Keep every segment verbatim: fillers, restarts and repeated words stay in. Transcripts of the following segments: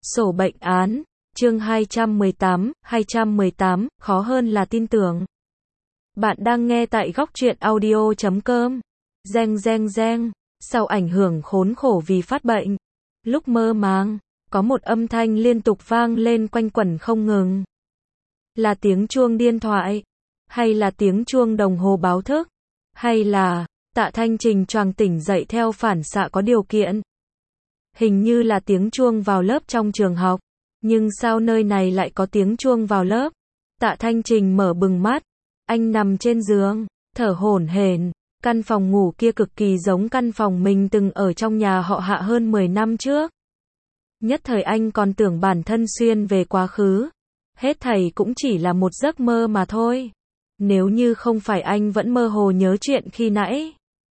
Sổ bệnh án, chương hai trăm mười tám, hai trăm mười tám, khó hơn là tin tưởng. Bạn đang nghe tại góc truyện audio chấm com. Reng reng reng, sau ảnh hưởng khốn khổ vì phát bệnh, lúc mơ màng, có một âm thanh liên tục vang lên quanh quẩn không ngừng. Là tiếng chuông điện thoại, hay là tiếng chuông đồng hồ báo thức, hay là Tạ Thanh Trình choàng tỉnh dậy theo phản xạ có điều kiện. Hình như là tiếng chuông vào lớp trong trường học, nhưng sao nơi này lại có tiếng chuông vào lớp? Tạ Thanh Trình mở bừng mắt, anh nằm trên giường, thở hổn hển. Căn phòng ngủ kia cực kỳ giống căn phòng mình từng ở trong nhà họ Hạ hơn mười năm trước. Nhất thời anh còn tưởng bản thân xuyên về quá khứ. Hết thảy cũng chỉ là một giấc mơ mà thôi. Nếu như không phải anh vẫn mơ hồ nhớ chuyện khi nãy.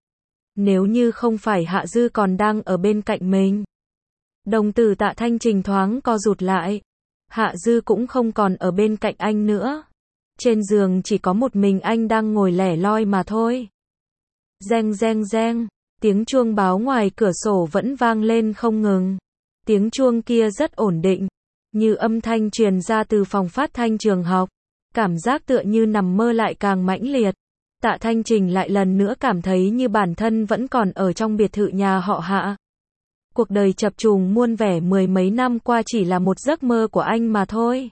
Nếu như không phải Hạ Dư còn đang ở bên cạnh mình. Đồng tử Tạ Thanh Trình thoáng co rụt lại. Hạ Dư cũng không còn ở bên cạnh anh nữa. Trên giường chỉ có một mình anh đang ngồi lẻ loi mà thôi. Reng reng reng, tiếng chuông báo ngoài cửa sổ vẫn vang lên không ngừng. Tiếng chuông kia rất ổn định, như âm thanh truyền ra từ phòng phát thanh trường học. Cảm giác tựa như nằm mơ lại càng mãnh liệt. Tạ Thanh Trình lại lần nữa cảm thấy như bản thân vẫn còn ở trong biệt thự nhà họ Hạ. Cuộc đời chập trùng muôn vẻ mười mấy năm qua chỉ là một giấc mơ của anh mà thôi.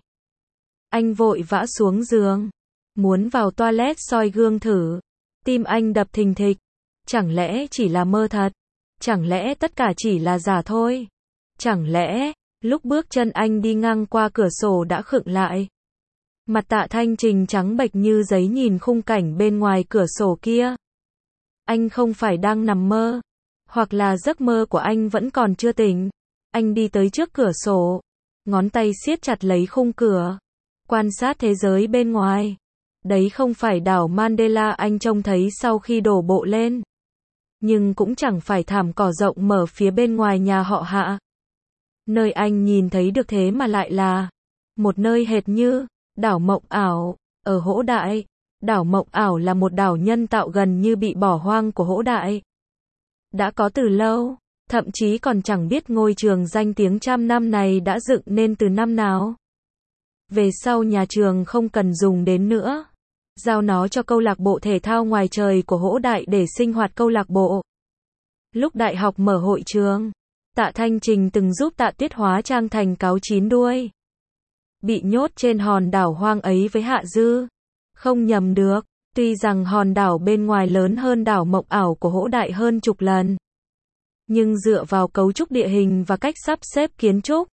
Anh vội vã xuống giường, muốn vào toilet soi gương thử. Tim anh đập thình thịch. Chẳng lẽ chỉ là mơ thật? Chẳng lẽ tất cả chỉ là giả thôi? Chẳng lẽ, lúc bước chân anh đi ngang qua cửa sổ đã khựng lại? Mặt Tạ Thanh Trình trắng bệch như giấy nhìn khung cảnh bên ngoài cửa sổ kia. Anh không phải đang nằm mơ, hoặc là giấc mơ của anh vẫn còn chưa tỉnh. Anh đi tới trước cửa sổ, ngón tay siết chặt lấy khung cửa, quan sát thế giới bên ngoài. Đấy không phải đảo Mandela anh trông thấy sau khi đổ bộ lên. Nhưng cũng chẳng phải thảm cỏ rộng mở phía bên ngoài nhà họ Hạ. Nơi anh nhìn thấy được thế mà lại là một nơi hệt như đảo Mộng Ảo, ở Hỗ Đại. Đảo Mộng Ảo là một đảo nhân tạo gần như bị bỏ hoang của Hỗ Đại. Đã có từ lâu, thậm chí còn chẳng biết ngôi trường danh tiếng trăm năm này đã dựng nên từ năm nào. Về sau nhà trường không cần dùng đến nữa. Giao nó cho câu lạc bộ thể thao ngoài trời của Hỗ Đại để sinh hoạt câu lạc bộ. Lúc đại học mở hội trường, Tạ Thanh Trình từng giúp Tạ Tuyết hóa trang thành cáo chín đuôi. Bị nhốt trên hòn đảo hoang ấy với Hạ Dư. Không nhầm được, tuy rằng hòn đảo bên ngoài lớn hơn đảo Mộng Ảo của Hỗ Đại hơn chục lần. Nhưng dựa vào cấu trúc địa hình và cách sắp xếp kiến trúc,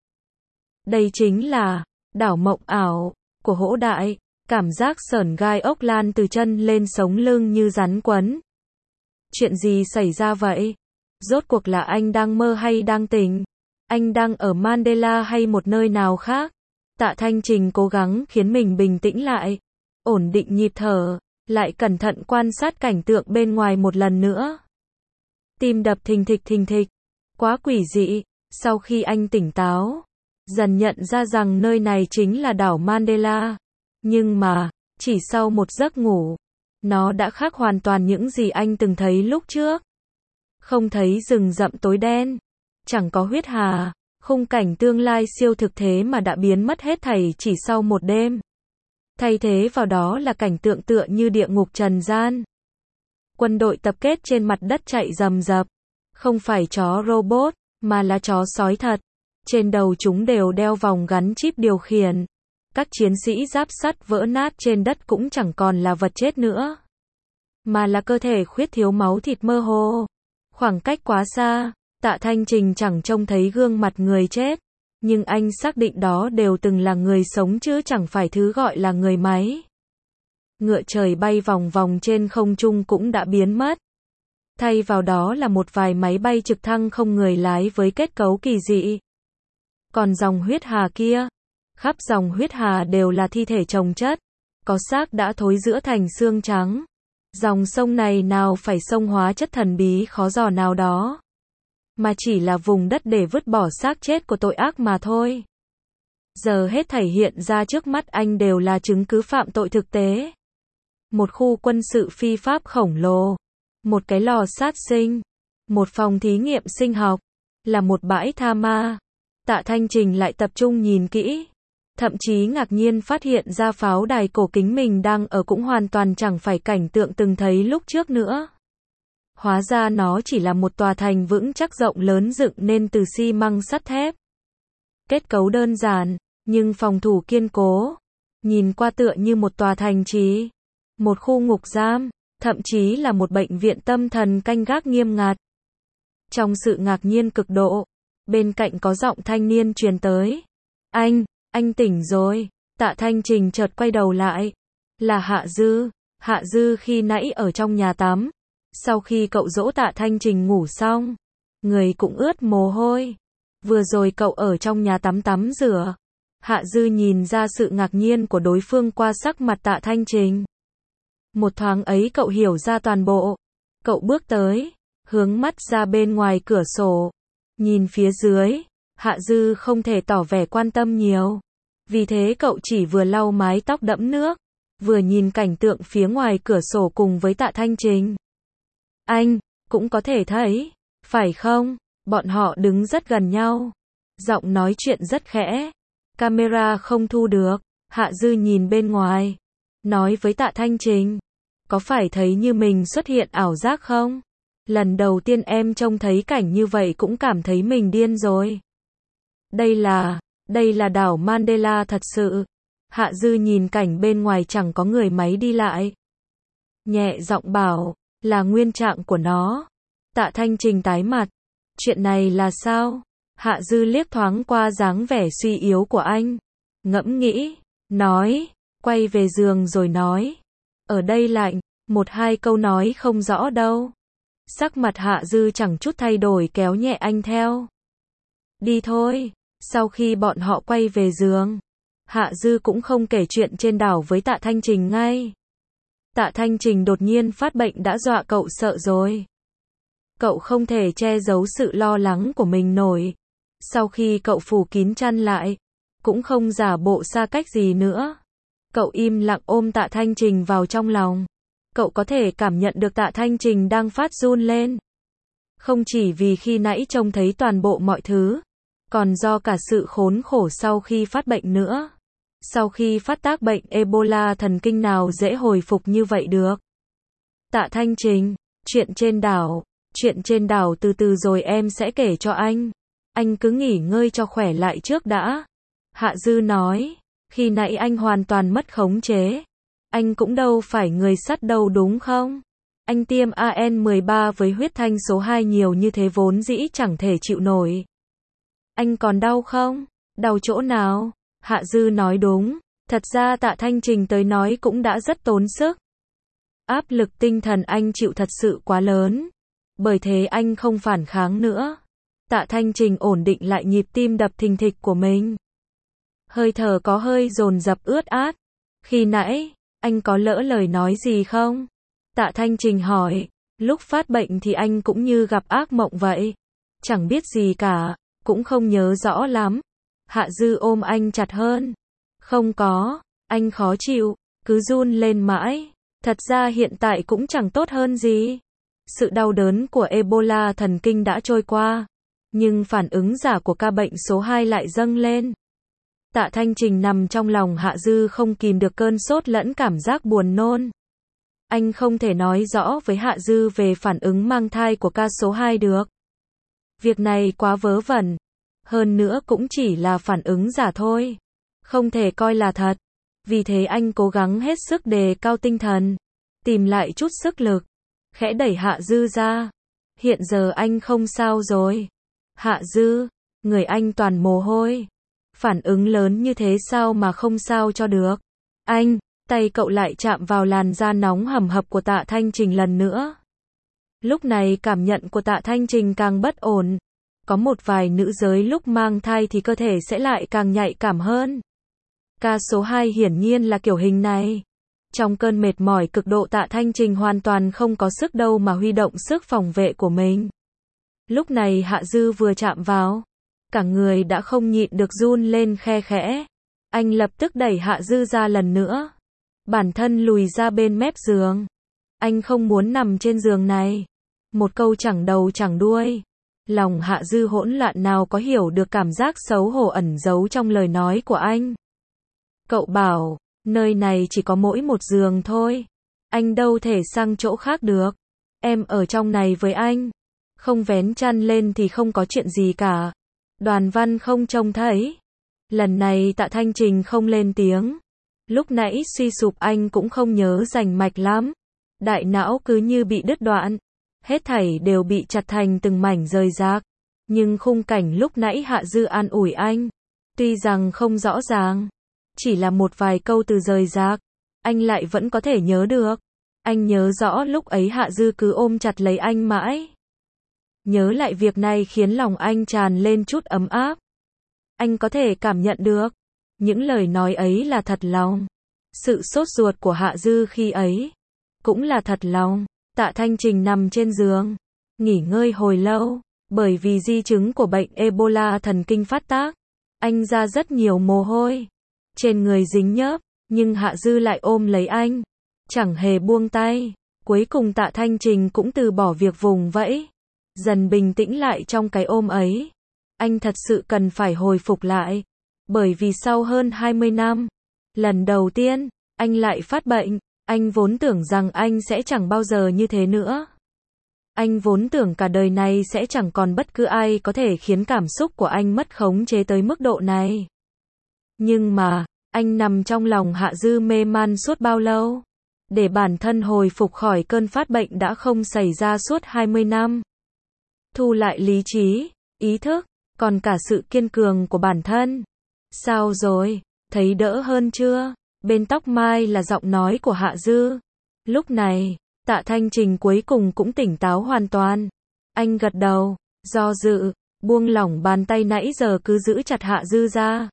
đây chính là đảo Mộng Ảo của Hỗ Đại. Cảm giác sởn gai ốc lan từ chân lên sống lưng như rắn quấn. Chuyện gì xảy ra vậy? Rốt cuộc là anh đang mơ hay đang tỉnh? Anh đang ở Mandela hay một nơi nào khác? Tạ Thanh Trình cố gắng khiến mình bình tĩnh lại, ổn định nhịp thở, lại cẩn thận quan sát cảnh tượng bên ngoài một lần nữa. Tim đập thình thịch thình thịch, quá quỷ dị. Sau khi anh tỉnh táo, dần nhận ra rằng nơi này chính là đảo Mandela. Nhưng mà, chỉ sau một giấc ngủ, nó đã khác hoàn toàn những gì anh từng thấy lúc trước. Không thấy rừng rậm tối đen, chẳng có huyết hà, khung cảnh tương lai siêu thực thế mà đã biến mất hết thảy chỉ sau một đêm. Thay thế vào đó là cảnh tượng tựa như địa ngục trần gian. Quân đội tập kết trên mặt đất chạy rầm rập. Không phải chó robot, mà là chó sói thật. Trên đầu chúng đều đeo vòng gắn chip điều khiển. Các chiến sĩ giáp sắt vỡ nát trên đất cũng chẳng còn là vật chết nữa, mà là cơ thể khuyết thiếu máu thịt mơ hồ. Khoảng cách quá xa, Tạ Thanh Trình chẳng trông thấy gương mặt người chết, nhưng anh xác định đó đều từng là người sống chứ chẳng phải thứ gọi là người máy. Ngựa trời bay vòng vòng trên không trung cũng đã biến mất. Thay vào đó là một vài máy bay trực thăng không người lái với kết cấu kỳ dị. Còn dòng huyết hà kia, khắp dòng huyết hà đều là thi thể chồng chất, có xác đã thối rữa thành xương trắng. Dòng sông này nào phải sông hóa chất thần bí khó dò nào đó, mà chỉ là vùng đất để vứt bỏ xác chết của tội ác mà thôi. Giờ hết thảy hiện ra trước mắt anh đều là chứng cứ phạm tội thực tế. Một khu quân sự phi pháp khổng lồ, một cái lò sát sinh, một phòng thí nghiệm sinh học, là một bãi tha ma. Tạ Thanh Trình lại tập trung nhìn kỹ. Thậm chí ngạc nhiên phát hiện ra pháo đài cổ kính mình đang ở cũng hoàn toàn chẳng phải cảnh tượng từng thấy lúc trước nữa. Hóa ra nó chỉ là một tòa thành vững chắc rộng lớn dựng nên từ xi măng sắt thép. Kết cấu đơn giản, nhưng phòng thủ kiên cố. Nhìn qua tựa như một tòa thành trì, một khu ngục giam, thậm chí là một bệnh viện tâm thần canh gác nghiêm ngặt. Trong sự ngạc nhiên cực độ, bên cạnh có giọng thanh niên truyền tới. Anh, anh tỉnh rồi. Tạ Thanh Trình chợt quay đầu lại. Là Hạ Dư. Hạ Dư khi nãy ở trong nhà tắm. Sau khi cậu dỗ Tạ Thanh Trình ngủ xong, người cũng ướt mồ hôi. Vừa rồi cậu ở trong nhà tắm tắm rửa. Hạ Dư nhìn ra sự ngạc nhiên của đối phương qua sắc mặt Tạ Thanh Trình. Một thoáng ấy cậu hiểu ra toàn bộ. Cậu bước tới, hướng mắt ra bên ngoài cửa sổ. Nhìn phía dưới, Hạ Dư không thể tỏ vẻ quan tâm nhiều. Vì thế cậu chỉ vừa lau mái tóc đẫm nước, vừa nhìn cảnh tượng phía ngoài cửa sổ cùng với Tạ Thanh Trình. Anh, cũng có thể thấy, phải không? Bọn họ đứng rất gần nhau. Giọng nói chuyện rất khẽ. Camera không thu được. Hạ Dư nhìn bên ngoài. Nói với Tạ Thanh Trình. Có phải thấy như mình xuất hiện ảo giác không? Lần đầu tiên em trông thấy cảnh như vậy cũng cảm thấy mình điên rồi. Đây là, đây là đảo Mandela thật sự. Hạ Dư nhìn cảnh bên ngoài chẳng có người máy đi lại. Nhẹ giọng bảo, là nguyên trạng của nó. Tạ Thanh Trình tái mặt. Chuyện này là sao? Hạ Dư liếc thoáng qua dáng vẻ suy yếu của anh. Ngẫm nghĩ, nói, quay về giường rồi nói. Ở đây lạnh, một hai câu nói không rõ đâu. Sắc mặt Hạ Dư chẳng chút thay đổi kéo nhẹ anh theo. Đi thôi. Sau khi bọn họ quay về giường, Hạ Dư cũng không kể chuyện trên đảo với Tạ Thanh Trình ngay. Tạ Thanh Trình đột nhiên phát bệnh đã dọa cậu sợ rồi. Cậu không thể che giấu sự lo lắng của mình nổi. Sau khi cậu phủ kín chăn lại, cũng không giả bộ xa cách gì nữa. Cậu im lặng ôm Tạ Thanh Trình vào trong lòng. Cậu có thể cảm nhận được Tạ Thanh Trình đang phát run lên. Không chỉ vì khi nãy trông thấy toàn bộ mọi thứ, còn do cả sự khốn khổ sau khi phát bệnh nữa. Sau khi phát tác bệnh Ebola thần kinh nào dễ hồi phục như vậy được. Tạ Thanh Trình, chuyện trên đảo, chuyện trên đảo từ từ rồi em sẽ kể cho anh. Anh cứ nghỉ ngơi cho khỏe lại trước đã. Hạ Dư nói, khi nãy anh hoàn toàn mất khống chế. Anh cũng đâu phải người sắt đâu đúng không? Anh tiêm A N mười ba với huyết thanh số hai nhiều như thế vốn dĩ chẳng thể chịu nổi. Anh còn đau không? Đau chỗ nào? Hạ Dư nói đúng. Thật ra Tạ Thanh Trình tới nói cũng đã rất tốn sức. Áp lực tinh thần anh chịu thật sự quá lớn. Bởi thế anh không phản kháng nữa. Tạ Thanh Trình ổn định lại nhịp tim đập thình thịch của mình. Hơi thở có hơi dồn dập ướt át. Khi nãy, anh có lỡ lời nói gì không? Tạ Thanh Trình hỏi. Lúc phát bệnh thì anh cũng như gặp ác mộng vậy. Chẳng biết gì cả, cũng không nhớ rõ lắm. Hạ Dư ôm anh chặt hơn. Không có, anh khó chịu, cứ run lên mãi. Thật ra hiện tại cũng chẳng tốt hơn gì. Sự đau đớn của Ebola thần kinh đã trôi qua. Nhưng phản ứng giả của ca bệnh số hai lại dâng lên. Tạ Thanh Trình nằm trong lòng Hạ Dư không kìm được cơn sốt lẫn cảm giác buồn nôn. Anh không thể nói rõ với Hạ Dư về phản ứng mang thai của ca số hai được. Việc này quá vớ vẩn. Hơn nữa cũng chỉ là phản ứng giả thôi. Không thể coi là thật. Vì thế anh cố gắng hết sức đề cao tinh thần. Tìm lại chút sức lực. Khẽ đẩy Hạ Dư ra. Hiện giờ anh không sao rồi. Hạ Dư, người anh toàn mồ hôi. Phản ứng lớn như thế sao mà không sao cho được. Anh, tay cậu lại chạm vào làn da nóng hầm hập của Tạ Thanh Trình lần nữa. Lúc này cảm nhận của Tạ Thanh Trình càng bất ổn. Có một vài nữ giới lúc mang thai thì cơ thể sẽ lại càng nhạy cảm hơn. Ca số hai hiển nhiên là kiểu hình này. Trong cơn mệt mỏi cực độ Tạ Thanh Trình hoàn toàn không có sức đâu mà huy động sức phòng vệ của mình. Lúc này Hạ Dư vừa chạm vào, cả người đã không nhịn được run lên khe khẽ. Anh lập tức đẩy Hạ Dư ra lần nữa. Bản thân lùi ra bên mép giường. Anh không muốn nằm trên giường này. Một câu chẳng đầu chẳng đuôi. Lòng Hạ Dư hỗn loạn nào có hiểu được cảm giác xấu hổ ẩn giấu trong lời nói của anh. Cậu bảo, nơi này chỉ có mỗi một giường thôi. Anh đâu thể sang chỗ khác được. Em ở trong này với anh. Không vén chăn lên thì không có chuyện gì cả. Đoàn Văn không trông thấy. Lần này Tạ Thanh Trình không lên tiếng. Lúc nãy suy sụp anh cũng không nhớ rành mạch lắm. Đại não cứ như bị đứt đoạn. Hết thảy đều bị chặt thành từng mảnh rời rạc. Nhưng khung cảnh lúc nãy Hạ Dư an ủi anh. Tuy rằng không rõ ràng. Chỉ là một vài câu từ rời rạc. Anh lại vẫn có thể nhớ được. Anh nhớ rõ lúc ấy Hạ Dư cứ ôm chặt lấy anh mãi. Nhớ lại việc này khiến lòng anh tràn lên chút ấm áp. Anh có thể cảm nhận được. Những lời nói ấy là thật lòng. Sự sốt ruột của Hạ Dư khi ấy cũng là thật lòng. Tạ Thanh Trình nằm trên giường, nghỉ ngơi hồi lâu. Bởi vì di chứng của bệnh Ebola thần kinh phát tác, anh ra rất nhiều mồ hôi. Trên người dính nhớp, nhưng Hạ Dư lại ôm lấy anh. Chẳng hề buông tay. Cuối cùng Tạ Thanh Trình cũng từ bỏ việc vùng vẫy. Dần bình tĩnh lại trong cái ôm ấy. Anh thật sự cần phải hồi phục lại. Bởi vì sau hơn hai mươi năm, lần đầu tiên, anh lại phát bệnh. Anh vốn tưởng rằng anh sẽ chẳng bao giờ như thế nữa. Anh vốn tưởng cả đời này sẽ chẳng còn bất cứ ai có thể khiến cảm xúc của anh mất khống chế tới mức độ này. Nhưng mà, anh nằm trong lòng Hạ Dư mê man suốt bao lâu? Để bản thân hồi phục khỏi cơn phát bệnh đã không xảy ra suốt hai mươi năm. Thu lại lý trí, ý thức, còn cả sự kiên cường của bản thân. Sao rồi? Thấy đỡ hơn chưa? Bên tóc mai là giọng nói của Hạ Dư. Lúc này, Tạ Thanh Trình cuối cùng cũng tỉnh táo hoàn toàn. Anh gật đầu, do dự, buông lỏng bàn tay nãy giờ cứ giữ chặt Hạ Dư ra.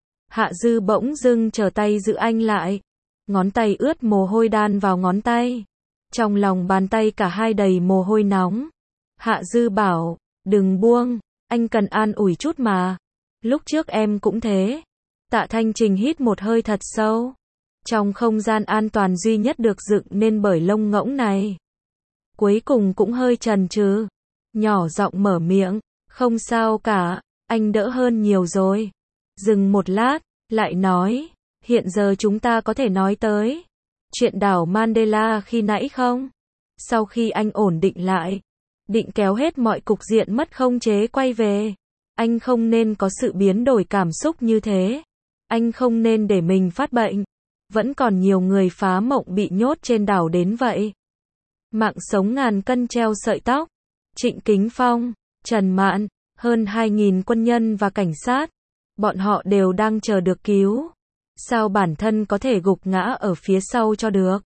Hạ Dư bỗng dưng trở tay giữ anh lại. Ngón tay ướt mồ hôi đan vào ngón tay. Trong lòng bàn tay cả hai đầy mồ hôi nóng. Hạ Dư bảo, đừng buông, anh cần an ủi chút mà. Lúc trước em cũng thế. Tạ Thanh Trình hít một hơi thật sâu. Trong không gian an toàn duy nhất được dựng nên bởi lông ngỗng này. Cuối cùng cũng hơi chần chừ. Nhỏ giọng mở miệng, không sao cả, anh đỡ hơn nhiều rồi. Dừng một lát, lại nói, hiện giờ chúng ta có thể nói tới chuyện đảo Mandela khi nãy không? Sau khi anh ổn định lại, định kéo hết mọi cục diện mất khống chế quay về. Anh không nên có sự biến đổi cảm xúc như thế. Anh không nên để mình phát bệnh. Vẫn còn nhiều người phá mộng bị nhốt trên đảo đến vậy. Mạng sống ngàn cân treo sợi tóc. Trịnh Kính Phong, Trần Mạn, hơn hai nghìn quân nhân và cảnh sát. Bọn họ đều đang chờ được cứu. Sao bản thân có thể gục ngã ở phía sau cho được?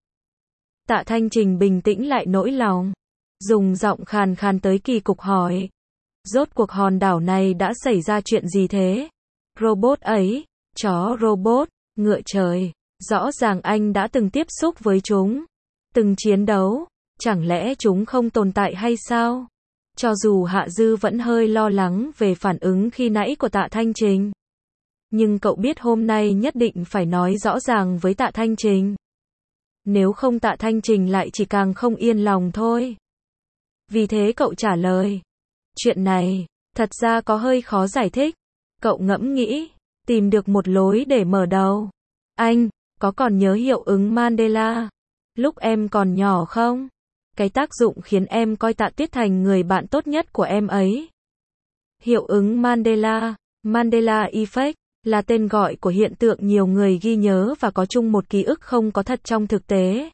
Tạ Thanh Trình bình tĩnh lại nỗi lòng. Dùng giọng khàn khàn tới kỳ cục hỏi. Rốt cuộc hòn đảo này đã xảy ra chuyện gì thế? Robot ấy, chó robot, ngựa trời. Rõ ràng anh đã từng tiếp xúc với chúng. Từng chiến đấu. Chẳng lẽ chúng không tồn tại hay sao? Cho dù Hạ Dư vẫn hơi lo lắng về phản ứng khi nãy của Tạ Thanh Trình. Nhưng cậu biết hôm nay nhất định phải nói rõ ràng với Tạ Thanh Trình. Nếu không Tạ Thanh Trình lại chỉ càng không yên lòng thôi. Vì thế cậu trả lời. Chuyện này, thật ra có hơi khó giải thích. Cậu ngẫm nghĩ, tìm được một lối để mở đầu. Anh, có còn nhớ hiệu ứng Mandela? Lúc em còn nhỏ không? Cái tác dụng khiến em coi Tạ Tuyết thành người bạn tốt nhất của em ấy. Hiệu ứng Mandela, Mandela Effect, là tên gọi của hiện tượng nhiều người ghi nhớ và có chung một ký ức không có thật trong thực tế.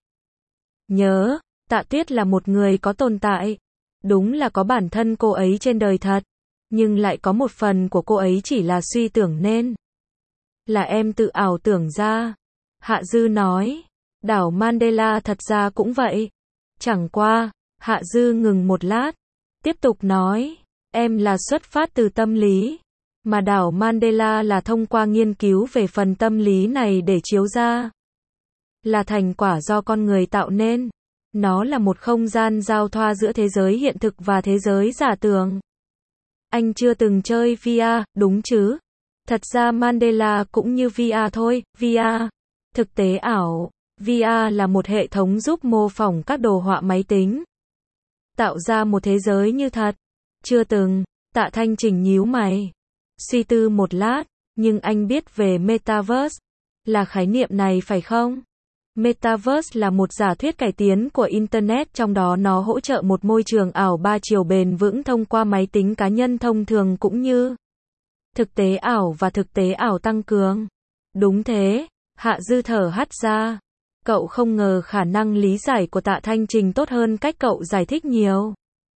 Nhớ, Tạ Tuyết là một người có tồn tại. Đúng là có bản thân cô ấy trên đời thật. Nhưng lại có một phần của cô ấy chỉ là suy tưởng nên. Là em tự ảo tưởng ra. Hạ Dư nói. Đảo Mandela thật ra cũng vậy. Chẳng qua, Hạ Dư ngừng một lát. Tiếp tục nói. Em là xuất phát từ tâm lý. Mà đảo Mandela là thông qua nghiên cứu về phần tâm lý này để chiếu ra. Là thành quả do con người tạo nên. Nó là một không gian giao thoa giữa thế giới hiện thực và thế giới giả tưởng. Anh chưa từng chơi vê rờ, đúng chứ? Thật ra Mandela cũng như vê rờ thôi, vê rờ. Thực tế ảo. vê rờ là một hệ thống giúp mô phỏng các đồ họa máy tính. Tạo ra một thế giới như thật. Chưa từng, Tạ Thanh Trình nhíu mày. Suy tư một lát, nhưng anh biết về Metaverse. Là khái niệm này phải không? Metaverse là một giả thuyết cải tiến của Internet, trong đó nó hỗ trợ một môi trường ảo ba chiều bền vững thông qua máy tính cá nhân thông thường cũng như thực tế ảo và thực tế ảo tăng cường. Đúng thế, Hạ Dư thở hắt ra. Cậu không ngờ khả năng lý giải của Tạ Thanh Trình tốt hơn cách cậu giải thích nhiều.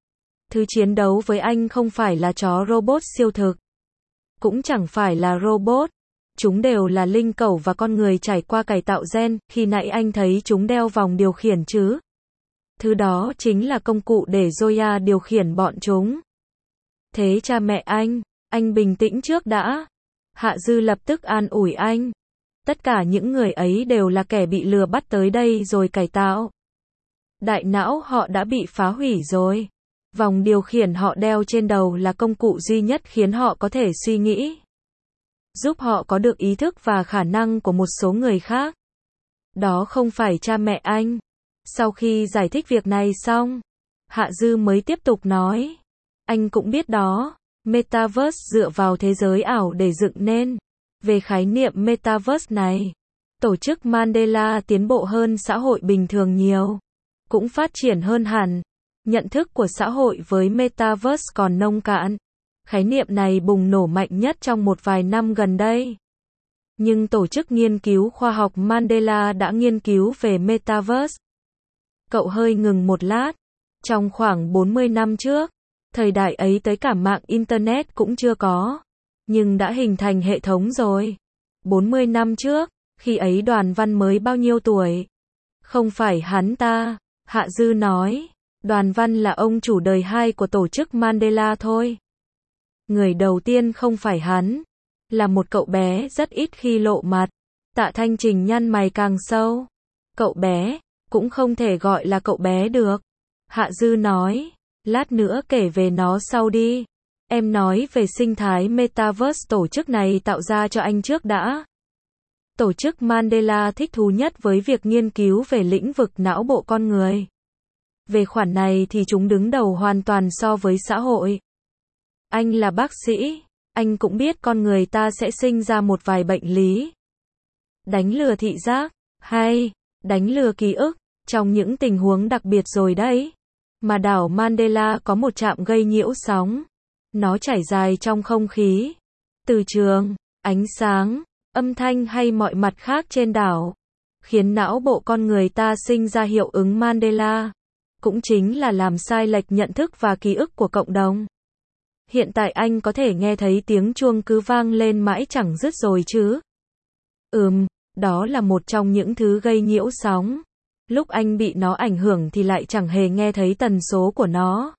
Thứ chiến đấu với anh không phải là chó robot siêu thực. Cũng chẳng phải là robot. Chúng đều là linh cẩu và con người trải qua cải tạo gen, khi nãy anh thấy chúng đeo vòng điều khiển chứ. Thứ đó chính là công cụ để Zoya điều khiển bọn chúng. Thế cha mẹ anh, anh bình tĩnh trước đã. Hạ Dư lập tức an ủi anh. Tất cả những người ấy đều là kẻ bị lừa bắt tới đây rồi cải tạo. Đại não họ đã bị phá hủy rồi. Vòng điều khiển họ đeo trên đầu là công cụ duy nhất khiến họ có thể suy nghĩ. Giúp họ có được ý thức và khả năng của một số người khác. Đó không phải cha mẹ anh. Sau khi giải thích việc này xong, Hạ Dư mới tiếp tục nói. Anh cũng biết đó, Metaverse dựa vào thế giới ảo để dựng nên. Về khái niệm Metaverse này, tổ chức Mandela tiến bộ hơn xã hội bình thường nhiều. Cũng phát triển hơn hẳn. Nhận thức của xã hội với Metaverse còn nông cạn. Khái niệm này bùng nổ mạnh nhất trong một vài năm gần đây. Nhưng tổ chức nghiên cứu khoa học Mandela đã nghiên cứu về Metaverse. Cậu hơi ngừng một lát. Trong khoảng bốn mươi năm trước, thời đại ấy tới cả mạng Internet cũng chưa có. Nhưng đã hình thành hệ thống rồi. bốn mươi năm trước, khi ấy Đoàn Văn mới bao nhiêu tuổi? Không phải hắn ta, Hạ Dư nói. Đoàn Văn là ông chủ đời hai của tổ chức Mandela thôi. Người đầu tiên không phải hắn, là một cậu bé rất ít khi lộ mặt. Tạ Thanh Trình nhăn mày càng sâu. Cậu bé, cũng không thể gọi là cậu bé được. Hạ Dư nói, lát nữa kể về nó sau đi. Em nói về sinh thái Metaverse tổ chức này tạo ra cho anh trước đã. Tổ chức Mandela thích thú nhất với việc nghiên cứu về lĩnh vực não bộ con người. Về khoản này thì chúng đứng đầu hoàn toàn so với xã hội. Anh là bác sĩ, anh cũng biết con người ta sẽ sinh ra một vài bệnh lý. Đánh lừa thị giác, hay đánh lừa ký ức, trong những tình huống đặc biệt rồi đấy. Mà đảo Mandela có một trạm gây nhiễu sóng. Nó trải dài trong không khí, từ trường, ánh sáng, âm thanh hay mọi mặt khác trên đảo, khiến não bộ con người ta sinh ra hiệu ứng Mandela. Cũng chính là làm sai lệch nhận thức và ký ức của cộng đồng. Hiện tại anh có thể nghe thấy tiếng chuông cứ vang lên mãi chẳng dứt rồi chứ. Ừm, đó là một trong những thứ gây nhiễu sóng. Lúc anh bị nó ảnh hưởng thì lại chẳng hề nghe thấy tần số của nó.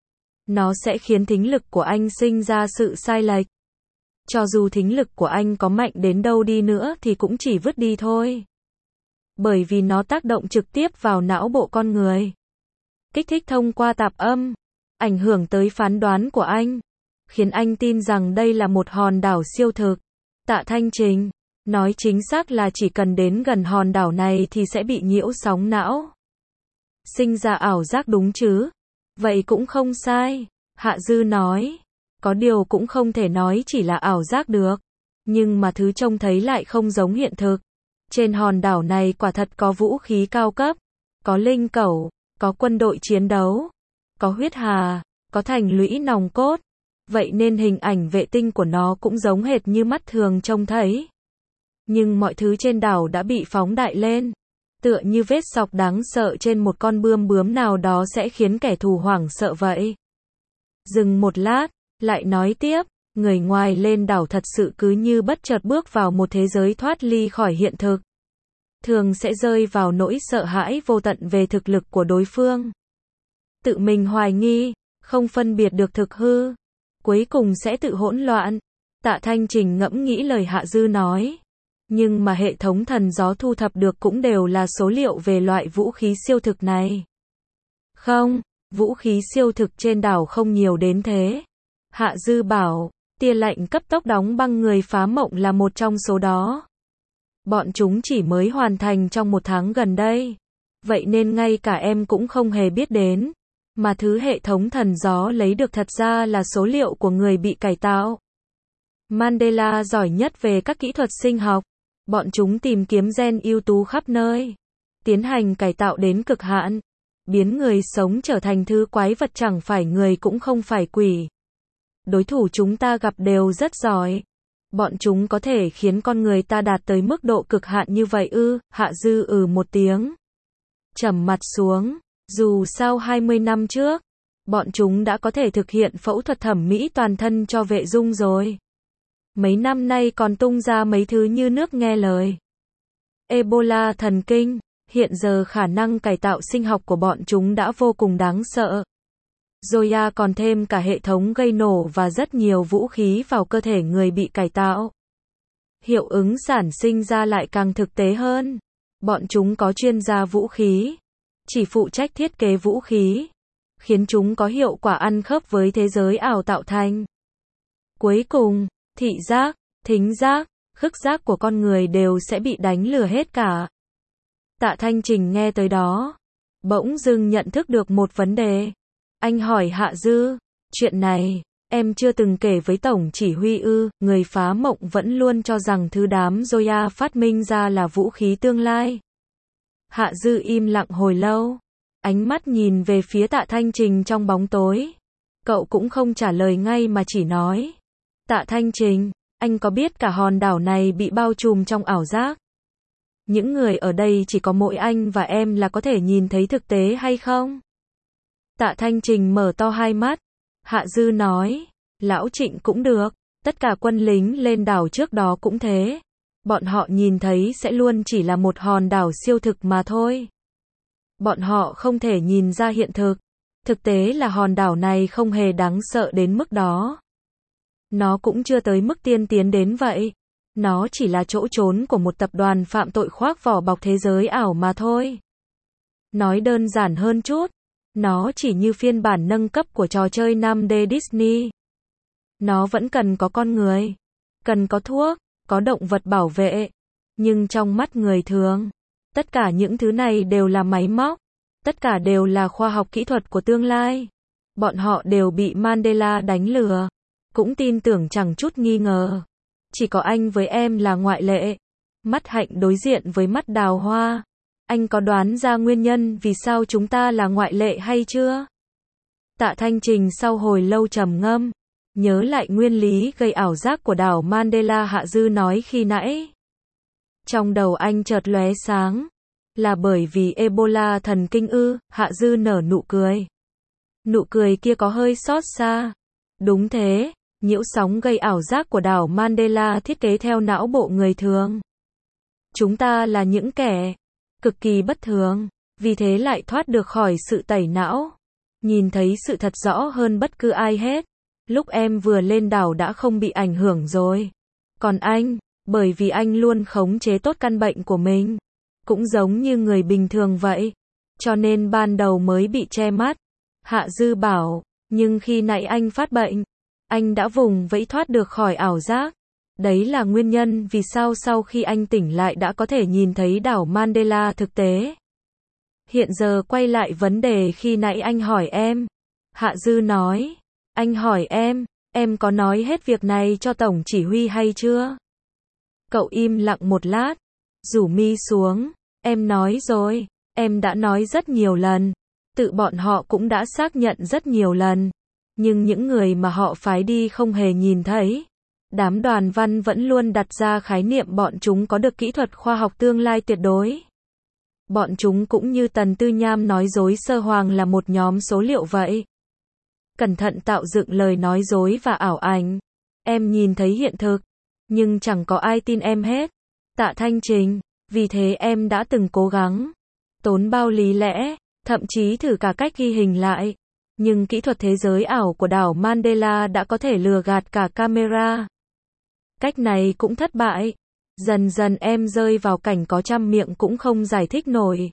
Nó sẽ khiến thính lực của anh sinh ra sự sai lệch. Cho dù thính lực của anh có mạnh đến đâu đi nữa thì cũng chỉ vứt đi thôi. Bởi vì nó tác động trực tiếp vào não bộ con người. Kích thích thông qua tạp âm, ảnh hưởng tới phán đoán của anh, khiến anh tin rằng đây là một hòn đảo siêu thực. Tạ Thanh Trình, nói chính xác là chỉ cần đến gần hòn đảo này thì sẽ bị nhiễu sóng não. Sinh ra ảo giác đúng chứ? Vậy cũng không sai, Hạ Dư nói. Có điều cũng không thể nói chỉ là ảo giác được. Nhưng mà thứ trông thấy lại không giống hiện thực. Trên hòn đảo này quả thật có vũ khí cao cấp, có linh cẩu, có quân đội chiến đấu, có huyết hà, có thành lũy nòng cốt. Vậy nên hình ảnh vệ tinh của nó cũng giống hệt như mắt thường trông thấy. Nhưng mọi thứ trên đảo đã bị phóng đại lên. Tựa như vết sọc đáng sợ trên một con bươm bướm nào đó sẽ khiến kẻ thù hoảng sợ vậy. Dừng một lát, lại nói tiếp, người ngoài lên đảo thật sự cứ như bất chợt bước vào một thế giới thoát ly khỏi hiện thực. Thường sẽ rơi vào nỗi sợ hãi vô tận về thực lực của đối phương. Tự mình hoài nghi, không phân biệt được thực hư. Cuối cùng sẽ tự hỗn loạn. Tạ Thanh Trình ngẫm nghĩ lời Hạ Dư nói. Nhưng mà hệ thống thần gió thu thập được cũng đều là số liệu về loại vũ khí siêu thực này. Không, vũ khí siêu thực trên đảo không nhiều đến thế. Hạ Dư bảo, tia lạnh cấp tốc đóng băng người phá mộng là một trong số đó. Bọn chúng chỉ mới hoàn thành trong một tháng gần đây. Vậy nên ngay cả em cũng không hề biết đến. Mà thứ hệ thống thần gió lấy được thật ra là số liệu của người bị cải tạo. Mandela giỏi nhất về các kỹ thuật sinh học. Bọn chúng tìm kiếm gen ưu tú khắp nơi. Tiến hành cải tạo đến cực hạn. Biến người sống trở thành thứ quái vật chẳng phải người cũng không phải quỷ. Đối thủ chúng ta gặp đều rất giỏi. Bọn chúng có thể khiến con người ta đạt tới mức độ cực hạn như vậy ư? Hạ Dư ừ một tiếng. Trầm mặt xuống. Dù sao hai mươi năm trước, bọn chúng đã có thể thực hiện phẫu thuật thẩm mỹ toàn thân cho Vệ Dung rồi. Mấy năm nay còn tung ra mấy thứ như nước nghe lời. Ebola thần kinh. Hiện giờ khả năng cải tạo sinh học của bọn chúng đã vô cùng đáng sợ. Zoya còn thêm cả hệ thống gây nổ và rất nhiều vũ khí vào cơ thể người bị cải tạo. Hiệu ứng sản sinh ra lại càng thực tế hơn. Bọn chúng có chuyên gia vũ khí, chỉ phụ trách thiết kế vũ khí, khiến chúng có hiệu quả ăn khớp với thế giới ảo tạo thành. Cuối cùng, thị giác, thính giác, khứu giác của con người đều sẽ bị đánh lừa hết cả. Tạ Thanh Trình nghe tới đó, bỗng dưng nhận thức được một vấn đề. Anh hỏi Hạ Dư, chuyện này, em chưa từng kể với Tổng Chỉ huy ư? Người phá mộng vẫn luôn cho rằng thứ đám Zoya phát minh ra là vũ khí tương lai. Hạ Dư im lặng hồi lâu, ánh mắt nhìn về phía Tạ Thanh Trình trong bóng tối. Cậu cũng không trả lời ngay mà chỉ nói. Tạ Thanh Trình, anh có biết cả hòn đảo này bị bao trùm trong ảo giác? Những người ở đây chỉ có mỗi anh và em là có thể nhìn thấy thực tế hay không? Tạ Thanh Trình mở to hai mắt. Hạ Dư nói, Lão Trịnh cũng được, tất cả quân lính lên đảo trước đó cũng thế. Bọn họ nhìn thấy sẽ luôn chỉ là một hòn đảo siêu thực mà thôi. Bọn họ không thể nhìn ra hiện thực. Thực tế là hòn đảo này không hề đáng sợ đến mức đó. Nó cũng chưa tới mức tiên tiến đến vậy. Nó chỉ là chỗ trốn của một tập đoàn phạm tội khoác vỏ bọc thế giới ảo mà thôi. Nói đơn giản hơn chút, nó chỉ như phiên bản nâng cấp của trò chơi năm D Disney. Nó vẫn cần có con người, cần có thuốc, có động vật bảo vệ. Nhưng trong mắt người thường, tất cả những thứ này đều là máy móc. Tất cả đều là khoa học kỹ thuật của tương lai. Bọn họ đều bị Mandela đánh lừa. Cũng tin tưởng chẳng chút nghi ngờ. Chỉ có anh với em là ngoại lệ. Mắt Hạnh đối diện với mắt Đào Hoa. Anh có đoán ra nguyên nhân vì sao chúng ta là ngoại lệ hay chưa? Tạ Thanh Trình sau hồi lâu trầm ngâm, nhớ lại nguyên lý gây ảo giác của đảo Mandela Hạ Dư nói khi nãy. Trong đầu anh chợt lóe sáng. Là bởi vì Ebola thần kinh ư? Hạ Dư nở nụ cười. Nụ cười kia có hơi xót xa. Đúng thế, nhiễu sóng gây ảo giác của đảo Mandela thiết kế theo não bộ người thường. Chúng ta là những kẻ cực kỳ bất thường, vì thế lại thoát được khỏi sự tẩy não. Nhìn thấy sự thật rõ hơn bất cứ ai hết. Lúc em vừa lên đảo đã không bị ảnh hưởng rồi. Còn anh, bởi vì anh luôn khống chế tốt căn bệnh của mình. Cũng giống như người bình thường vậy. Cho nên ban đầu mới bị che mắt. Hạ Dư bảo, nhưng khi nãy anh phát bệnh, anh đã vùng vẫy thoát được khỏi ảo giác. Đấy là nguyên nhân vì sao sau khi anh tỉnh lại đã có thể nhìn thấy đảo Mandela thực tế. Hiện giờ quay lại vấn đề khi nãy anh hỏi em. Hạ Dư nói, anh hỏi em, em có nói hết việc này cho Tổng Chỉ huy hay chưa? Cậu im lặng một lát, rủ mi xuống. Em nói rồi, em đã nói rất nhiều lần. Tự bọn họ cũng đã xác nhận rất nhiều lần. Nhưng những người mà họ phái đi không hề nhìn thấy. Đám Đoàn Văn vẫn luôn đặt ra khái niệm bọn chúng có được kỹ thuật khoa học tương lai tuyệt đối. Bọn chúng cũng như Tần Tư Nham nói dối sơ hoàng là một nhóm số liệu vậy. Cẩn thận tạo dựng lời nói dối và ảo ảnh. Em nhìn thấy hiện thực, nhưng chẳng có ai tin em hết. Tạ Thanh Trình, vì thế em đã từng cố gắng, tốn bao lý lẽ, thậm chí thử cả cách ghi hình lại. Nhưng kỹ thuật thế giới ảo của đảo Mandela đã có thể lừa gạt cả camera. Cách này cũng thất bại. Dần dần em rơi vào cảnh có trăm miệng cũng không giải thích nổi.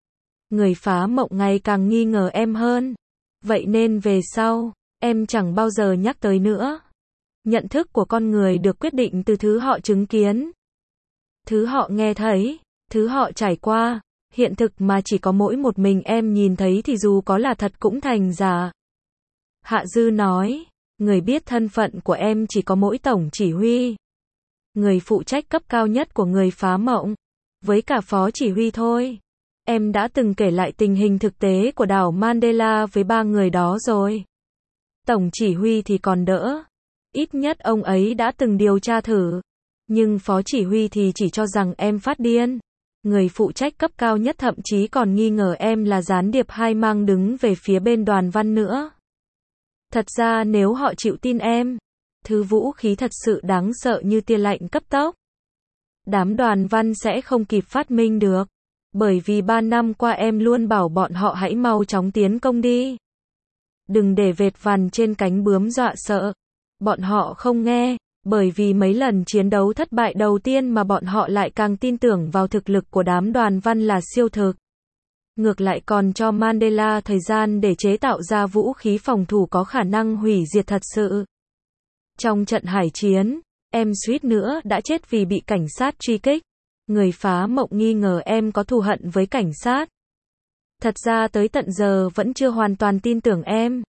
Người phá mộng ngày càng nghi ngờ em hơn. Vậy nên về sau, em chẳng bao giờ nhắc tới nữa. Nhận thức của con người được quyết định từ thứ họ chứng kiến, thứ họ nghe thấy, thứ họ trải qua. Hiện thực mà chỉ có mỗi một mình em nhìn thấy thì dù có là thật cũng thành giả. Hạ Dư nói, người biết thân phận của em chỉ có mỗi tổng chỉ huy. Người phụ trách cấp cao nhất của người phá mộng. Với cả phó chỉ huy thôi. Em đã từng kể lại tình hình thực tế của đảo Mandela với ba người đó rồi. Tổng chỉ huy thì còn đỡ. Ít nhất ông ấy đã từng điều tra thử. Nhưng phó chỉ huy thì chỉ cho rằng em phát điên. Người phụ trách cấp cao nhất thậm chí còn nghi ngờ em là gián điệp hai mang đứng về phía bên Đoàn Văn nữa. Thật ra nếu họ chịu tin em, thứ vũ khí thật sự đáng sợ như tia lạnh cấp tốc, đám Đoàn Văn sẽ không kịp phát minh được. Bởi vì ba năm qua em luôn bảo bọn họ hãy mau chóng tiến công đi. Đừng để vệt vằn trên cánh bướm dọa sợ. Bọn họ không nghe, bởi vì mấy lần chiến đấu thất bại đầu tiên mà bọn họ lại càng tin tưởng vào thực lực của đám Đoàn Văn là siêu thực. Ngược lại còn cho Mandela thời gian để chế tạo ra vũ khí phòng thủ có khả năng hủy diệt thật sự. Trong trận hải chiến, em suýt nữa đã chết vì bị cảnh sát truy kích. Người phá mộng nghi ngờ em có thù hận với cảnh sát. Thật ra tới tận giờ vẫn chưa hoàn toàn tin tưởng em.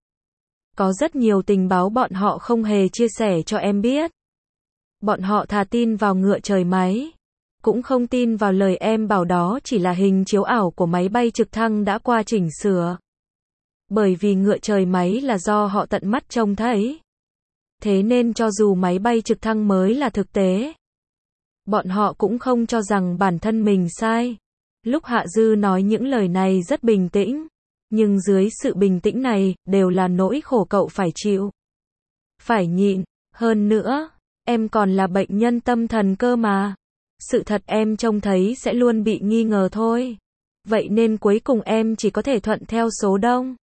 Có rất nhiều tình báo bọn họ không hề chia sẻ cho em biết. Bọn họ thà tin vào ngựa trời máy, cũng không tin vào lời em bảo đó chỉ là hình chiếu ảo của máy bay trực thăng đã qua chỉnh sửa. Bởi vì ngựa trời máy là do họ tận mắt trông thấy. Thế nên cho dù máy bay trực thăng mới là thực tế, bọn họ cũng không cho rằng bản thân mình sai. Lúc Hạ Dư nói những lời này rất bình tĩnh, nhưng dưới sự bình tĩnh này, đều là nỗi khổ cậu phải chịu. Phải nhịn, hơn nữa, em còn là bệnh nhân tâm thần cơ mà. Sự thật em trông thấy sẽ luôn bị nghi ngờ thôi. Vậy nên cuối cùng em chỉ có thể thuận theo số đông.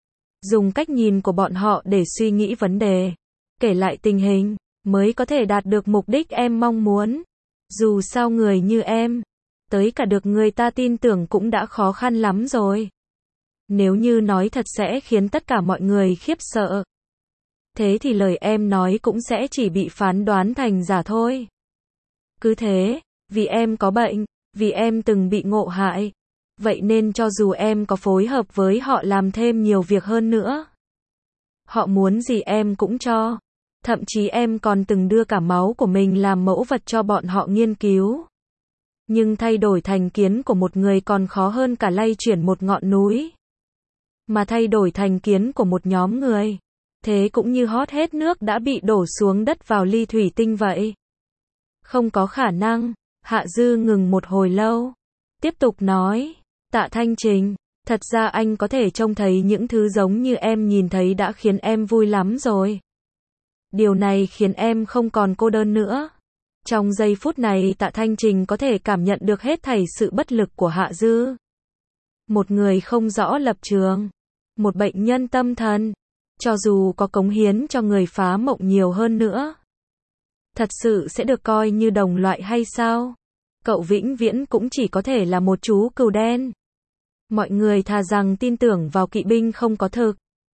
Dùng cách nhìn của bọn họ để suy nghĩ vấn đề, kể lại tình hình, mới có thể đạt được mục đích em mong muốn. Dù sao người như em, tới cả được người ta tin tưởng cũng đã khó khăn lắm rồi. Nếu như nói thật sẽ khiến tất cả mọi người khiếp sợ. Thế thì lời em nói cũng sẽ chỉ bị phán đoán thành giả thôi. Cứ thế, vì em có bệnh, vì em từng bị ngộ hại. Vậy nên cho dù em có phối hợp với họ làm thêm nhiều việc hơn nữa, họ muốn gì em cũng cho. Thậm chí em còn từng đưa cả máu của mình làm mẫu vật cho bọn họ nghiên cứu. Nhưng thay đổi thành kiến của một người còn khó hơn cả lay chuyển một ngọn núi. Mà thay đổi thành kiến của một nhóm người, thế cũng như hót hết nước đã bị đổ xuống đất vào ly thủy tinh vậy. Không có khả năng. Hạ Dư ngừng một hồi lâu, tiếp tục nói, Tạ Thanh Trình, thật ra anh có thể trông thấy những thứ giống như em nhìn thấy đã khiến em vui lắm rồi. Điều này khiến em không còn cô đơn nữa. Trong giây phút này Tạ Thanh Trình có thể cảm nhận được hết thảy sự bất lực của Hạ Dư. Một người không rõ lập trường, một bệnh nhân tâm thần, cho dù có cống hiến cho người phá mộng nhiều hơn nữa, thật sự sẽ được coi như đồng loại hay sao? Cậu vĩnh viễn cũng chỉ có thể là một chú cừu đen. Mọi người thà rằng tin tưởng vào kỵ binh không có thực,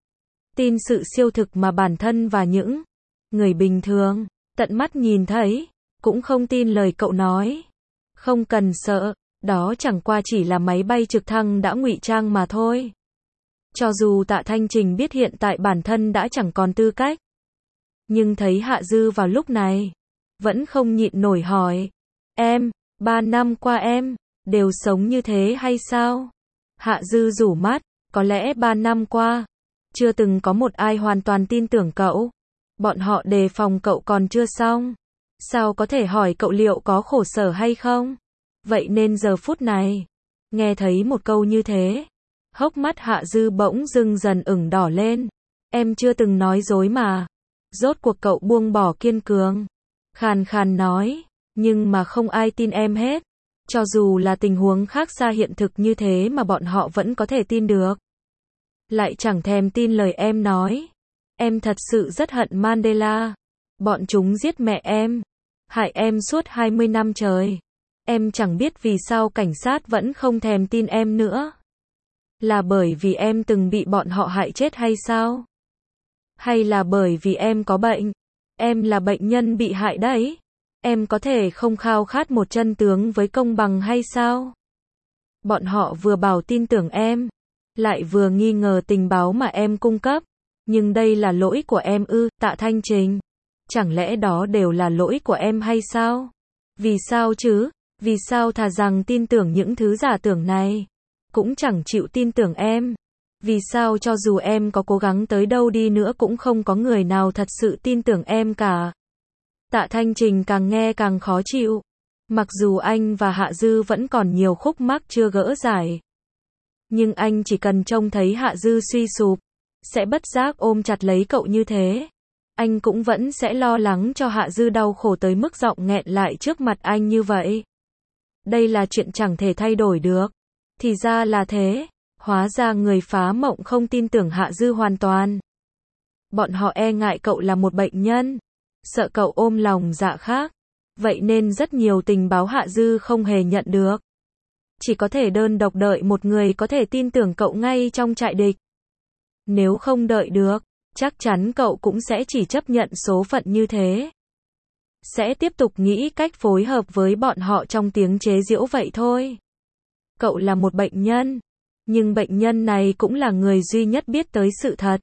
tin sự siêu thực mà bản thân và những người bình thường tận mắt nhìn thấy, cũng không tin lời cậu nói. Không cần sợ, đó chẳng qua chỉ là máy bay trực thăng đã ngụy trang mà thôi. Cho dù Tạ Thanh Trình biết hiện tại bản thân đã chẳng còn tư cách, nhưng thấy Hạ Dư vào lúc này, vẫn không nhịn nổi hỏi, em, ba năm qua em, đều sống như thế hay sao? Hạ Dư rủ mắt, có lẽ ba năm qua, chưa từng có một ai hoàn toàn tin tưởng cậu. Bọn họ đề phòng cậu còn chưa xong. Sao có thể hỏi cậu liệu có khổ sở hay không? Vậy nên giờ phút này, nghe thấy một câu như thế, hốc mắt Hạ Dư bỗng dưng dần ửng đỏ lên. Em chưa từng nói dối mà. Rốt cuộc cậu buông bỏ kiên cường, khàn khàn nói, nhưng mà không ai tin em hết. Cho dù là tình huống khác xa hiện thực như thế mà bọn họ vẫn có thể tin được. Lại chẳng thèm tin lời em nói. Em thật sự rất hận Mandela. Bọn chúng giết mẹ em, hại em suốt hai mươi năm trời. Em chẳng biết vì sao cảnh sát vẫn không thèm tin em nữa. Là bởi vì em từng bị bọn họ hại chết hay sao? Hay là bởi vì em có bệnh? Em là bệnh nhân bị hại đấy. Em có thể không khao khát một chân tướng với công bằng hay sao? Bọn họ vừa bảo tin tưởng em, lại vừa nghi ngờ tình báo mà em cung cấp. Nhưng đây là lỗi của em ư, Tạ Thanh Trình? Chẳng lẽ đó đều là lỗi của em hay sao? Vì sao chứ? Vì sao thà rằng tin tưởng những thứ giả tưởng này, cũng chẳng chịu tin tưởng em? Vì sao cho dù em có cố gắng tới đâu đi nữa cũng không có người nào thật sự tin tưởng em cả? Tạ Thanh Trình càng nghe càng khó chịu. Mặc dù anh và Hạ Dư vẫn còn nhiều khúc mắc chưa gỡ giải, nhưng anh chỉ cần trông thấy Hạ Dư suy sụp, sẽ bất giác ôm chặt lấy cậu như thế. Anh cũng vẫn sẽ lo lắng cho Hạ Dư đau khổ tới mức giọng nghẹn lại trước mặt anh như vậy. Đây là chuyện chẳng thể thay đổi được. Thì ra là thế. Hóa ra người phá mộng không tin tưởng Hạ Dư hoàn toàn. Bọn họ e ngại cậu là một bệnh nhân, sợ cậu ôm lòng dạ khác. Vậy nên rất nhiều tình báo Hạ Dư không hề nhận được. Chỉ có thể đơn độc đợi một người có thể tin tưởng cậu ngay trong trại địch. Nếu không đợi được, chắc chắn cậu cũng sẽ chỉ chấp nhận số phận như thế. Sẽ tiếp tục nghĩ cách phối hợp với bọn họ trong tiếng chế giễu vậy thôi. Cậu là một bệnh nhân, nhưng bệnh nhân này cũng là người duy nhất biết tới sự thật.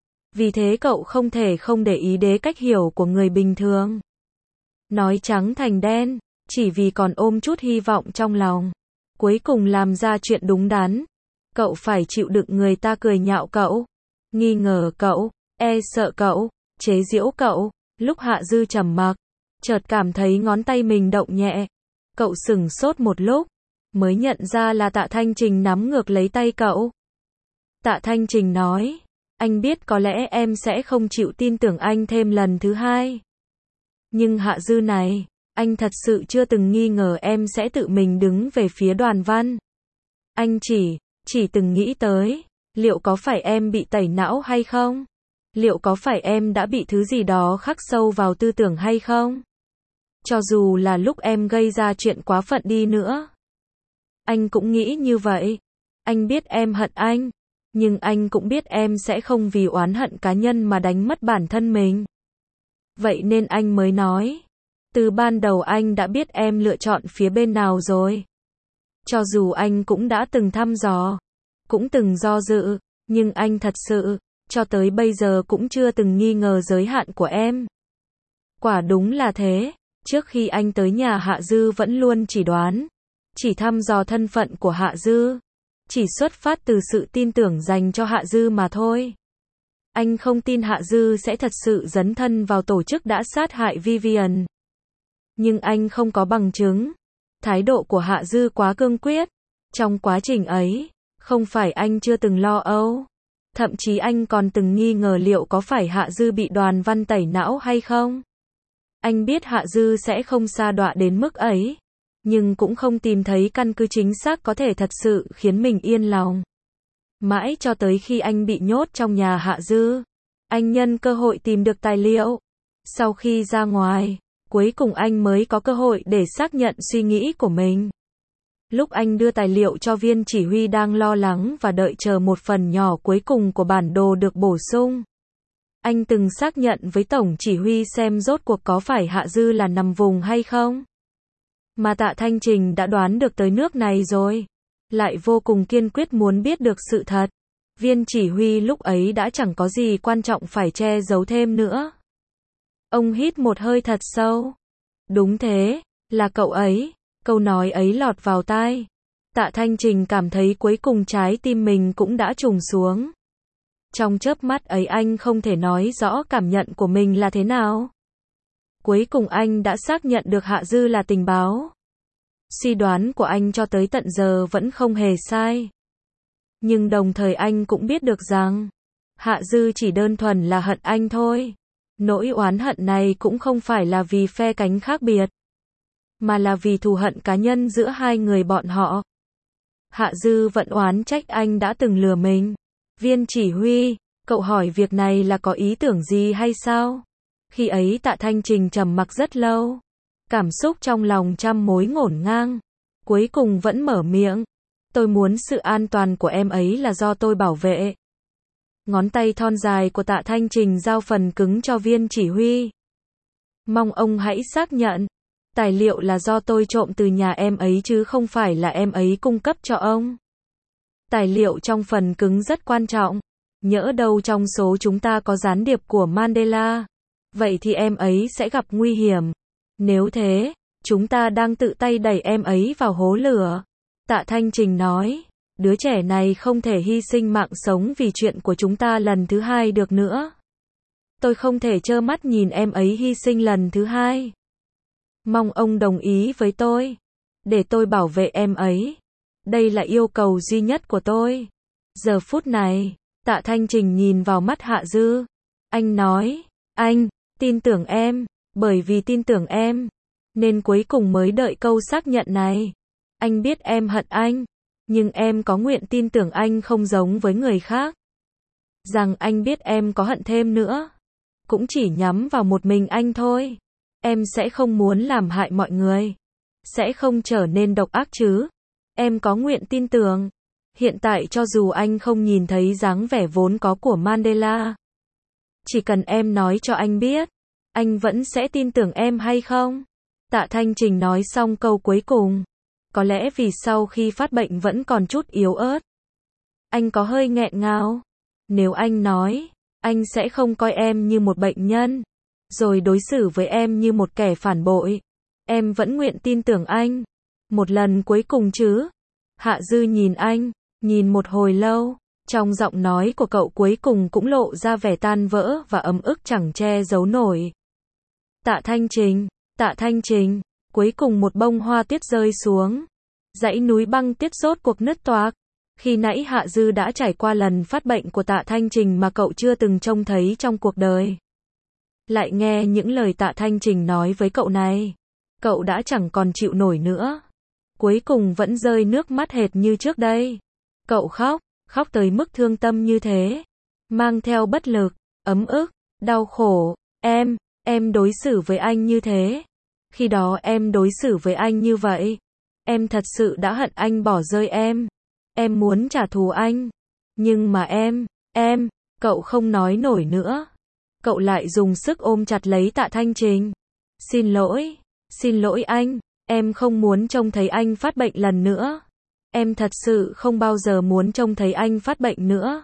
Vì thế cậu không thể không để ý đến cách hiểu của người bình thường. Nói trắng thành đen, chỉ vì còn ôm chút hy vọng trong lòng. Cuối cùng làm ra chuyện đúng đắn. Cậu phải chịu đựng người ta cười nhạo cậu, nghi ngờ cậu, e sợ cậu, chế giễu cậu. Lúc Hạ Dư trầm mặc, chợt cảm thấy ngón tay mình động nhẹ. Cậu sửng sốt một lúc, mới nhận ra là Tạ Thanh Trình nắm ngược lấy tay cậu. Tạ Thanh Trình nói, anh biết có lẽ em sẽ không chịu tin tưởng anh thêm lần thứ hai. Nhưng Hạ Dư này, anh thật sự chưa từng nghi ngờ em sẽ tự mình đứng về phía Đoàn Văn. Anh chỉ, chỉ từng nghĩ tới, liệu có phải em bị tẩy não hay không? Liệu có phải em đã bị thứ gì đó khắc sâu vào tư tưởng hay không? Cho dù là lúc em gây ra chuyện quá phận đi nữa. Anh cũng nghĩ như vậy. Anh biết em hận anh, nhưng anh cũng biết em sẽ không vì oán hận cá nhân mà đánh mất bản thân mình. Vậy nên anh mới nói, từ ban đầu anh đã biết em lựa chọn phía bên nào rồi. Cho dù anh cũng đã từng thăm dò, cũng từng do dự, nhưng anh thật sự, cho tới bây giờ cũng chưa từng nghi ngờ giới hạn của em. Quả đúng là thế, trước khi anh tới nhà Hạ Dư vẫn luôn chỉ đoán, chỉ thăm dò thân phận của Hạ Dư, chỉ xuất phát từ sự tin tưởng dành cho Hạ Dư mà thôi. Anh không tin Hạ Dư sẽ thật sự dấn thân vào tổ chức đã sát hại Vivian. Nhưng anh không có bằng chứng. Thái độ của Hạ Dư quá cương quyết. Trong quá trình ấy, không phải anh chưa từng lo âu. Thậm chí anh còn từng nghi ngờ liệu có phải Hạ Dư bị Đoàn Văn tẩy não hay không. Anh biết Hạ Dư sẽ không sa đọa đến mức ấy, nhưng cũng không tìm thấy căn cứ chính xác có thể thật sự khiến mình yên lòng. Mãi cho tới khi anh bị nhốt trong nhà Hạ Dư, anh nhân cơ hội tìm được tài liệu. Sau khi ra ngoài, cuối cùng anh mới có cơ hội để xác nhận suy nghĩ của mình. Lúc anh đưa tài liệu cho viên chỉ huy đang lo lắng và đợi chờ một phần nhỏ cuối cùng của bản đồ được bổ sung, anh từng xác nhận với tổng chỉ huy xem rốt cuộc có phải Hạ Dư là nằm vùng hay không. Mà Tạ Thanh Trình đã đoán được tới nước này rồi, lại vô cùng kiên quyết muốn biết được sự thật. Viên chỉ huy lúc ấy đã chẳng có gì quan trọng phải che giấu thêm nữa. Ông hít một hơi thật sâu. Đúng thế, là cậu ấy. Câu nói ấy lọt vào tai. Tạ Thanh Trình cảm thấy cuối cùng trái tim mình cũng đã trùng xuống. Trong chớp mắt ấy anh không thể nói rõ cảm nhận của mình là thế nào. Cuối cùng anh đã xác nhận được Hạ Dư là tình báo. Suy đoán của anh cho tới tận giờ vẫn không hề sai. Nhưng đồng thời anh cũng biết được rằng, Hạ Dư chỉ đơn thuần là hận anh thôi. Nỗi oán hận này cũng không phải là vì phe cánh khác biệt, mà là vì thù hận cá nhân giữa hai người bọn họ. Hạ Dư vẫn oán trách anh đã từng lừa mình. Viên chỉ huy, cậu hỏi việc này là có ý tưởng gì hay sao? Khi ấy Tạ Thanh Trình trầm mặc rất lâu. Cảm xúc trong lòng trăm mối ngổn ngang. Cuối cùng vẫn mở miệng. Tôi muốn sự an toàn của em ấy là do tôi bảo vệ. Ngón tay thon dài của Tạ Thanh Trình giao phần cứng cho viên chỉ huy. Mong ông hãy xác nhận. Tài liệu là do tôi trộm từ nhà em ấy chứ không phải là em ấy cung cấp cho ông. Tài liệu trong phần cứng rất quan trọng. Nhỡ đâu trong số chúng ta có gián điệp của Mandela. Vậy thì em ấy sẽ gặp nguy hiểm. Nếu thế, chúng ta đang tự tay đẩy em ấy vào hố lửa. Tạ Thanh Trình nói, đứa trẻ này không thể hy sinh mạng sống vì chuyện của chúng ta lần thứ hai được nữa. Tôi không thể trơ mắt nhìn em ấy hy sinh lần thứ hai. Mong ông đồng ý với tôi. Để tôi bảo vệ em ấy. Đây là yêu cầu duy nhất của tôi. Giờ phút này, Tạ Thanh Trình nhìn vào mắt Hạ Dư. Anh nói, anh, tin tưởng em, bởi vì tin tưởng em, nên cuối cùng mới đợi câu xác nhận này. Anh biết em hận anh, nhưng em có nguyện tin tưởng anh không giống với người khác. Rằng anh biết em có hận thêm nữa, cũng chỉ nhắm vào một mình anh thôi. Em sẽ không muốn làm hại mọi người, sẽ không trở nên độc ác chứ. Em có nguyện tin tưởng. Hiện tại cho dù anh không nhìn thấy dáng vẻ vốn có của Mandela, chỉ cần em nói cho anh biết, anh vẫn sẽ tin tưởng em hay không? Tạ Thanh Trình nói xong câu cuối cùng. Có lẽ vì sau khi phát bệnh vẫn còn chút yếu ớt. Anh có hơi nghẹn ngào. Nếu anh nói, anh sẽ không coi em như một bệnh nhân, rồi đối xử với em như một kẻ phản bội. Em vẫn nguyện tin tưởng anh. Một lần cuối cùng chứ? Hạ Dư nhìn anh, nhìn một hồi lâu. Trong giọng nói của cậu cuối cùng cũng lộ ra vẻ tan vỡ và ấm ức chẳng che giấu nổi. Tạ Thanh Trình, Tạ Thanh Trình, cuối cùng một bông hoa tuyết rơi xuống. Dãy núi băng tuyết rốt cuộc nứt toạc. Khi nãy Hạ Dư đã trải qua lần phát bệnh của Tạ Thanh Trình mà cậu chưa từng trông thấy trong cuộc đời. Lại nghe những lời Tạ Thanh Trình nói với cậu này, cậu đã chẳng còn chịu nổi nữa. Cuối cùng vẫn rơi nước mắt hệt như trước đây. Cậu khóc, khóc tới mức thương tâm như thế, mang theo bất lực, ấm ức, đau khổ. Em, em đối xử với anh như thế. Khi đó em đối xử với anh như vậy. Em thật sự đã hận anh bỏ rơi em. Em muốn trả thù anh. Nhưng mà em, em, cậu không nói nổi nữa. Cậu lại dùng sức ôm chặt lấy Tạ Thanh Trình. Xin lỗi, xin lỗi anh. Em không muốn trông thấy anh phát bệnh lần nữa. Em thật sự không bao giờ muốn trông thấy anh phát bệnh nữa.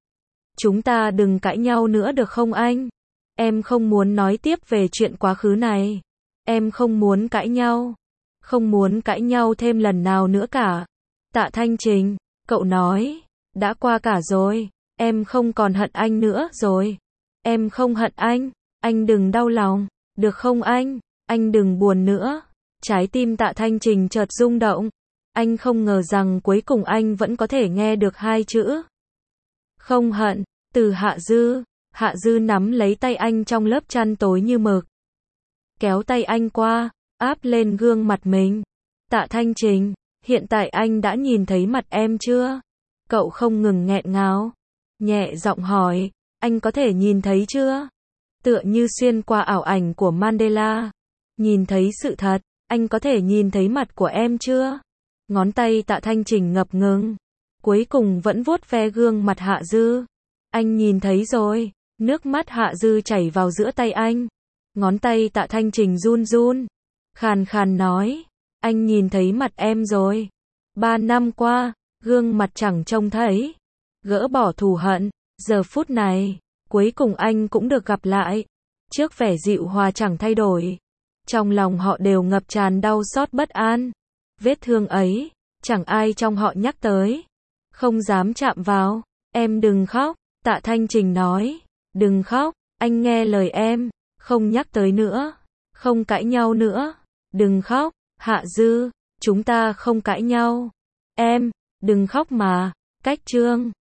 Chúng ta đừng cãi nhau nữa được không anh? Em không muốn nói tiếp về chuyện quá khứ này. Em không muốn cãi nhau. Không muốn cãi nhau thêm lần nào nữa cả. Tạ Thanh Trình, cậu nói, đã qua cả rồi. Em không còn hận anh nữa rồi. Em không hận anh. Anh đừng đau lòng. Được không anh? Anh đừng buồn nữa. Trái tim Tạ Thanh Trình chợt rung động. Anh không ngờ rằng cuối cùng anh vẫn có thể nghe được hai chữ. Không hận, từ Hạ Dư. Hạ Dư nắm lấy tay anh trong lớp chăn tối như mực. Kéo tay anh qua, áp lên gương mặt mình. Tạ Thanh Trình, hiện tại anh đã nhìn thấy mặt em chưa? Cậu không ngừng nghẹn ngào. Nhẹ giọng hỏi, anh có thể nhìn thấy chưa? Tựa như xuyên qua ảo ảnh của Mandela. Nhìn thấy sự thật, anh có thể nhìn thấy mặt của em chưa? Ngón tay Tạ Thanh Trình ngập ngừng. Cuối cùng vẫn vuốt ve gương mặt Hạ Dư. Anh nhìn thấy rồi. Nước mắt Hạ Dư chảy vào giữa tay anh. Ngón tay Tạ Thanh Trình run run. Khàn khàn nói. Anh nhìn thấy mặt em rồi. Ba năm qua, gương mặt chẳng trông thấy. Gỡ bỏ thù hận. Giờ phút này, cuối cùng anh cũng được gặp lại. Trước vẻ dịu hòa chẳng thay đổi. Trong lòng họ đều ngập tràn đau xót bất an. Vết thương ấy, chẳng ai trong họ nhắc tới. Không dám chạm vào. Em đừng khóc, Tạ Thanh Trình nói. Đừng khóc, anh nghe lời em. Không nhắc tới nữa. Không cãi nhau nữa. Đừng khóc, Hạ Dư. Chúng ta không cãi nhau. Em, đừng khóc mà. Cách trương.